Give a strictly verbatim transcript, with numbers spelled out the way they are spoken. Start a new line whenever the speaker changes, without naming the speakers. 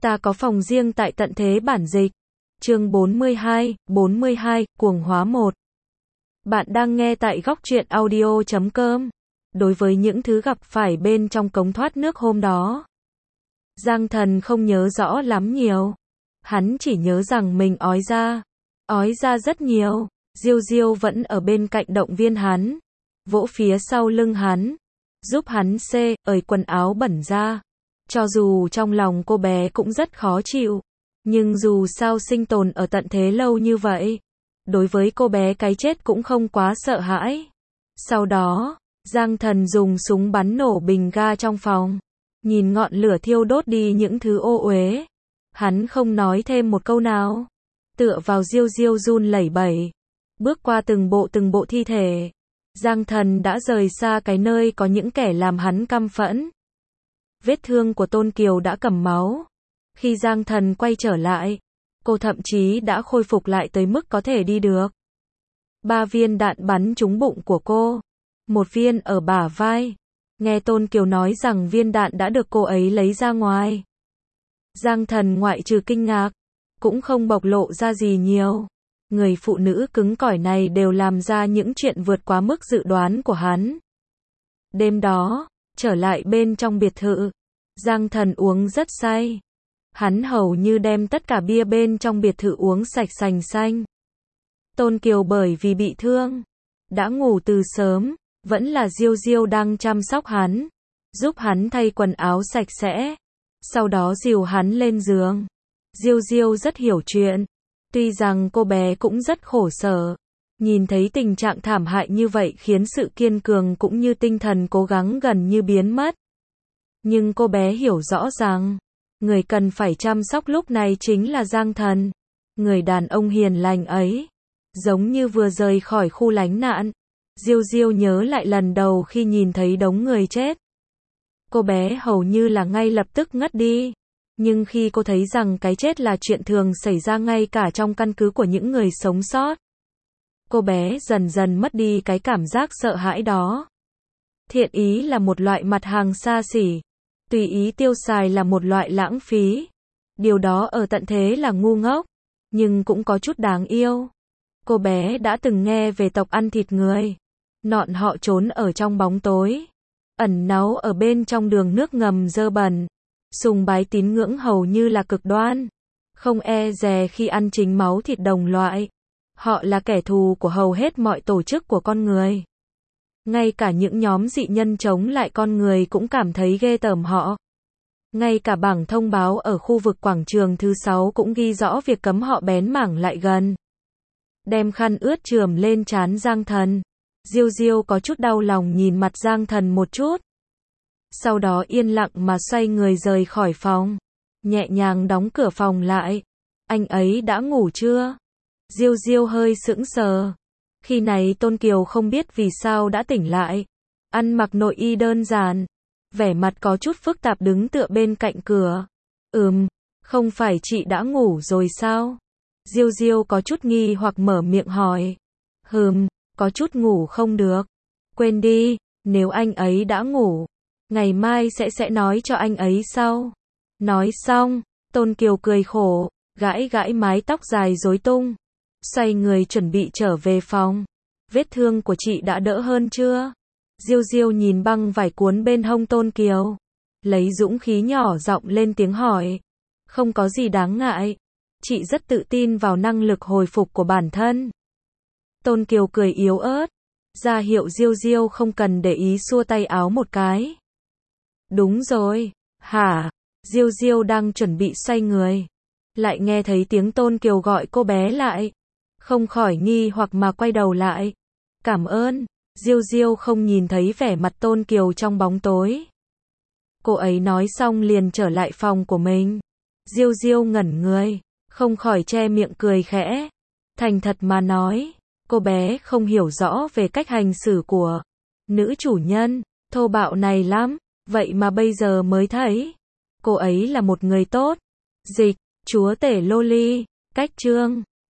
Ta có phòng riêng tại tận thế bản dịch. Chương bốn mươi hai, bốn mươi hai, cuồng hóa một. Bạn đang nghe tại góc truyện audio chấm com. Đối với những thứ gặp phải bên trong cống thoát nước hôm đó, Giang Thần không nhớ rõ lắm nhiều. Hắn chỉ nhớ rằng mình ói ra. Ói ra rất nhiều. Diêu Diêu vẫn ở bên cạnh động viên hắn, vỗ phía sau lưng hắn, giúp hắn xê, ởi quần áo bẩn ra. Cho dù trong lòng cô bé cũng rất khó chịu, nhưng dù sao sinh tồn ở tận thế lâu như vậy, đối với cô bé cái chết cũng không quá sợ hãi. Sau đó, Giang Thần dùng súng bắn nổ bình ga trong phòng, nhìn ngọn lửa thiêu đốt đi những thứ ô uế. Hắn không nói thêm một câu nào, tựa vào Diêu Diêu run lẩy bẩy, bước qua từng bộ từng bộ thi thể. Giang Thần đã rời xa cái nơi có những kẻ làm hắn căm phẫn. Vết thương của Tôn Kiều đã cầm máu. Khi Giang Thần quay trở lại, cô thậm chí đã khôi phục lại tới mức có thể đi được. Ba viên đạn bắn trúng bụng của cô, một viên ở bả vai. Nghe Tôn Kiều nói rằng viên đạn đã được cô ấy lấy ra ngoài, Giang Thần ngoại trừ kinh ngạc, cũng không bộc lộ ra gì nhiều. Người phụ nữ cứng cỏi này đều làm ra những chuyện vượt quá mức dự đoán của hắn. Đêm đó, trở lại bên trong biệt thự, Giang Thần uống rất say. Hắn hầu như đem tất cả bia bên trong biệt thự uống sạch sành xanh. Tôn Kiều bởi vì bị thương, đã ngủ từ sớm, vẫn là Diêu Diêu đang chăm sóc hắn, giúp hắn thay quần áo sạch sẽ, sau đó dìu hắn lên giường. Diêu Diêu rất hiểu chuyện, tuy rằng cô bé cũng rất khổ sở, nhìn thấy tình trạng thảm hại như vậy khiến sự kiên cường cũng như tinh thần cố gắng gần như biến mất. Nhưng cô bé hiểu rõ rằng, người cần phải chăm sóc lúc này chính là Giang Thần, người đàn ông hiền lành ấy. Giống như vừa rời khỏi khu lánh nạn, Diêu Diêu nhớ lại lần đầu khi nhìn thấy đống người chết. Cô bé hầu như là ngay lập tức ngất đi. Nhưng khi cô thấy rằng cái chết là chuyện thường xảy ra ngay cả trong căn cứ của những người sống sót, cô bé dần dần mất đi cái cảm giác sợ hãi đó. Thiện ý là một loại mặt hàng xa xỉ, tùy ý tiêu xài là một loại lãng phí. Điều đó ở tận thế là ngu ngốc, nhưng cũng có chút đáng yêu. Cô bé đã từng nghe về tộc ăn thịt người. Nọn họ trốn ở trong bóng tối, ẩn náu ở bên trong đường nước ngầm dơ bẩn, sùng bái tín ngưỡng hầu như là cực đoan, không e dè khi ăn chính máu thịt đồng loại. Họ là kẻ thù của hầu hết mọi tổ chức của con người. Ngay cả những nhóm dị nhân chống lại con người cũng cảm thấy ghê tởm họ. Ngay cả bảng thông báo ở khu vực quảng trường thứ sáu cũng ghi rõ việc cấm họ bén mảng lại gần. Đem khăn ướt chườm lên trán Giang Thần, Diêu Diêu có chút đau lòng nhìn mặt Giang Thần một chút. Sau đó yên lặng mà xoay người rời khỏi phòng, nhẹ nhàng đóng cửa phòng lại. Anh ấy đã ngủ chưa? Diêu Diêu hơi sững sờ. Khi này Tôn Kiều không biết vì sao đã tỉnh lại, ăn mặc nội y đơn giản, vẻ mặt có chút phức tạp đứng tựa bên cạnh cửa. Ừm, không phải chị đã ngủ rồi sao? Diêu Diêu có chút nghi hoặc mở miệng hỏi. Hừm, có chút ngủ không được. Quên đi, nếu anh ấy đã ngủ, ngày mai sẽ sẽ nói cho anh ấy sau. Nói xong, Tôn Kiều cười khổ, gãi gãi mái tóc dài rối tung, xoay người chuẩn bị trở về phòng. Vết thương của chị đã đỡ hơn chưa? Diêu Diêu nhìn băng vải cuốn bên hông Tôn Kiều, lấy dũng khí nhỏ giọng lên tiếng hỏi. Không có gì đáng ngại. Chị rất tự tin vào năng lực hồi phục của bản thân. Tôn Kiều cười yếu ớt, ra hiệu Diêu Diêu không cần để ý, xua tay áo một cái. Đúng rồi. Hả? Diêu Diêu đang chuẩn bị xoay người, lại nghe thấy tiếng Tôn Kiều gọi cô bé lại. Không khỏi nghi hoặc mà quay đầu lại. Cảm ơn. Diêu Diêu không nhìn thấy vẻ mặt Tôn Kiều trong bóng tối. Cô ấy nói xong liền trở lại phòng của mình. Diêu Diêu ngẩn người, không khỏi che miệng cười khẽ. Thành thật mà nói, cô bé không hiểu rõ về cách hành xử của nữ chủ nhân, thô bạo này lắm, vậy mà bây giờ mới thấy, cô ấy là một người tốt. Dịch, chúa tể Loli, cách chương.